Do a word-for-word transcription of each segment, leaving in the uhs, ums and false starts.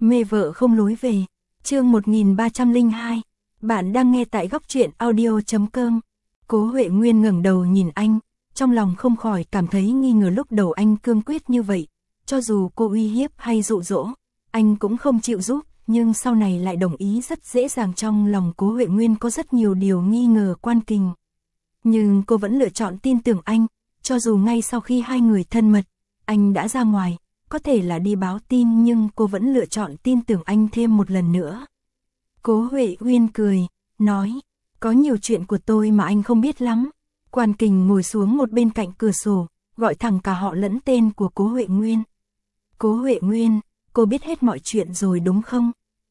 Mê vợ không lối về. Chương một nghìn ba trăm lẻ hai. Bạn đang nghe tại góc truyện audio chấm com. Cố Huệ Nguyên ngẩng đầu nhìn anh, trong lòng không khỏi cảm thấy nghi ngờ lúc đầu anh cương quyết như vậy, cho dù cô uy hiếp hay dụ dỗ, anh cũng không chịu giúp, nhưng sau này lại đồng ý rất dễ dàng. Trong lòng Cố Huệ Nguyên có rất nhiều điều nghi ngờ Quan Kình. Nhưng cô vẫn lựa chọn tin tưởng anh, cho dù ngay sau khi hai người thân mật, anh đã ra ngoài, có thể là đi báo tin, nhưng cô vẫn lựa chọn tin tưởng anh thêm một lần nữa. Cố Huệ Nguyên cười, nói, có nhiều chuyện của tôi mà anh không biết lắm. Quan Kình ngồi xuống một bên cạnh cửa sổ, gọi thẳng cả họ lẫn tên của Cố Huệ Nguyên. Cố Huệ Nguyên, cô biết hết mọi chuyện rồi đúng không?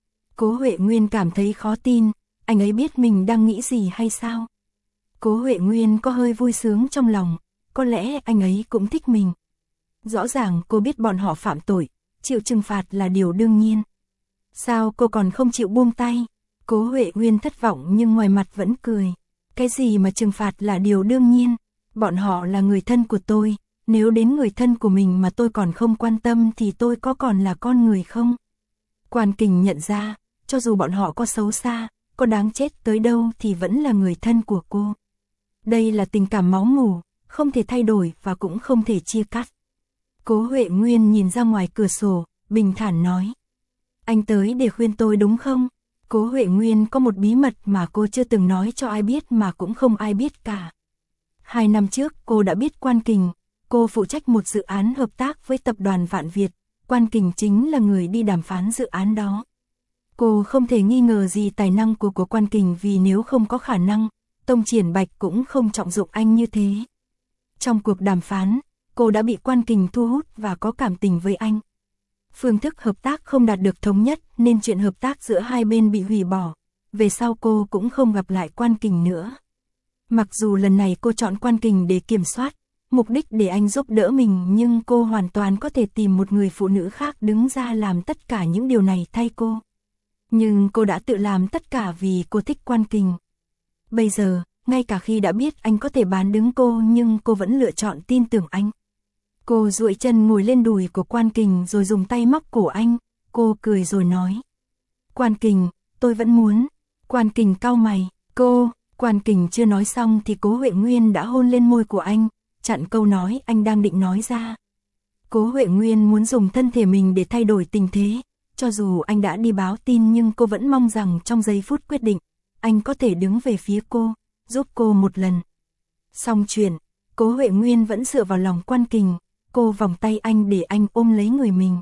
Cố Huệ Nguyên cảm thấy khó tin, anh ấy biết mình đang nghĩ gì hay sao? Cố Huệ Nguyên có hơi vui sướng trong lòng, có lẽ anh ấy cũng thích mình. Rõ ràng cô biết bọn họ phạm tội, chịu trừng phạt là điều đương nhiên. Sao cô còn không chịu buông tay? Cố Huệ Nguyên thất vọng nhưng ngoài mặt vẫn cười. Cái gì mà trừng phạt là điều đương nhiên? Bọn họ là người thân của tôi, nếu đến người thân của mình mà tôi còn không quan tâm thì tôi có còn là con người không? Quan Kình nhận ra, cho dù bọn họ có xấu xa, có đáng chết tới đâu thì vẫn là người thân của cô. Đây là tình cảm máu mủ, không thể thay đổi và cũng không thể chia cắt. Cố Huệ Nguyên nhìn ra ngoài cửa sổ, bình thản nói. Anh tới để khuyên tôi đúng không? Cố Huệ Nguyên có một bí mật mà cô chưa từng nói cho ai biết mà cũng không ai biết cả. Hai năm trước cô đã biết Quan Kình, cô phụ trách một dự án hợp tác với tập đoàn Vạn Việt, Quan Kình chính là người đi đàm phán dự án đó. Cô không thể nghi ngờ gì tài năng của của Quan Kình, vì nếu không có khả năng, Tông Triển Bạch cũng không trọng dụng anh như thế. Trong cuộc đàm phán, cô đã bị Quan Kình thu hút và có cảm tình với anh. Phương thức hợp tác không đạt được thống nhất nên chuyện hợp tác giữa hai bên bị hủy bỏ. Về sau cô cũng không gặp lại Quan Kình nữa. Mặc dù lần này cô chọn Quan Kình để kiểm soát, mục đích để anh giúp đỡ mình, nhưng cô hoàn toàn có thể tìm một người phụ nữ khác đứng ra làm tất cả những điều này thay cô. Nhưng cô đã tự làm tất cả vì cô thích Quan Kình. Bây giờ, ngay cả khi đã biết anh có thể bán đứng cô nhưng cô vẫn lựa chọn tin tưởng anh. Cô duỗi chân ngồi lên đùi của Quan Kình rồi dùng tay móc cổ anh, cô cười rồi nói. Quan Kình, tôi vẫn muốn. Quan Kình cau mày, cô, Quan Kình chưa nói xong thì Cố Huệ Nguyên đã hôn lên môi của anh, chặn câu nói anh đang định nói ra. Cố Huệ Nguyên muốn dùng thân thể mình để thay đổi tình thế, cho dù anh đã đi báo tin nhưng cô vẫn mong rằng trong giây phút quyết định, anh có thể đứng về phía cô, giúp cô một lần. Xong chuyện, Cố Huệ Nguyên vẫn dựa vào lòng Quan Kình, cô vòng tay anh để anh ôm lấy người mình.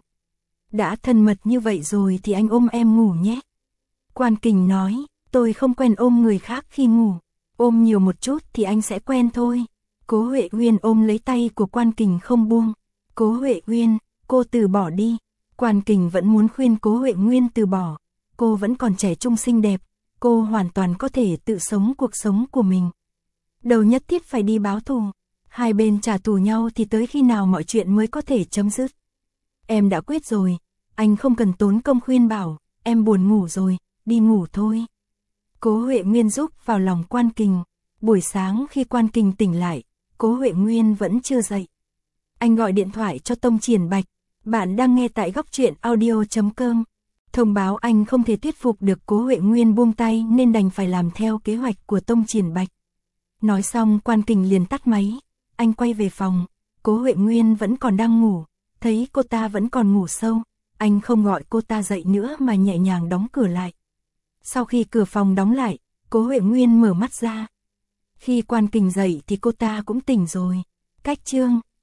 Đã thân mật như vậy rồi thì anh ôm em ngủ nhé. Quan Kình nói, tôi không quen ôm người khác khi ngủ, ôm nhiều một chút thì anh sẽ quen thôi. Cố Huệ Nguyên ôm lấy tay của Quan Kình không buông. Cố Huệ Nguyên, cô từ bỏ đi. Quan Kình vẫn muốn khuyên Cố Huệ Nguyên từ bỏ. Cô vẫn còn trẻ trung xinh đẹp, cô hoàn toàn có thể tự sống cuộc sống của mình. Đâu nhất thiết phải đi báo thù. Hai bên trả thù nhau thì tới khi nào mọi chuyện mới có thể chấm dứt. Em đã quyết rồi, anh không cần tốn công khuyên bảo, em buồn ngủ rồi, đi ngủ thôi. Cố Huệ Nguyên giúp vào lòng Quan Kình. Buổi sáng khi Quan Kình tỉnh lại, Cố Huệ Nguyên vẫn chưa dậy. Anh gọi điện thoại cho Tông Triển Bạch. Bạn đang nghe tại góc truyện audio chấm com. Thông báo anh không thể thuyết phục được Cố Huệ Nguyên buông tay nên đành phải làm theo kế hoạch của Tông Triển Bạch. Nói xong Quan Kình liền tắt máy. Anh quay về phòng, Cố Huệ Nguyên vẫn còn đang ngủ, thấy cô ta vẫn còn ngủ sâu, anh không gọi cô ta dậy nữa mà nhẹ nhàng đóng cửa lại. Sau khi cửa phòng đóng lại, Cố Huệ Nguyên mở mắt ra. Khi Quan Kình dậy thì cô ta cũng tỉnh rồi. Cách chương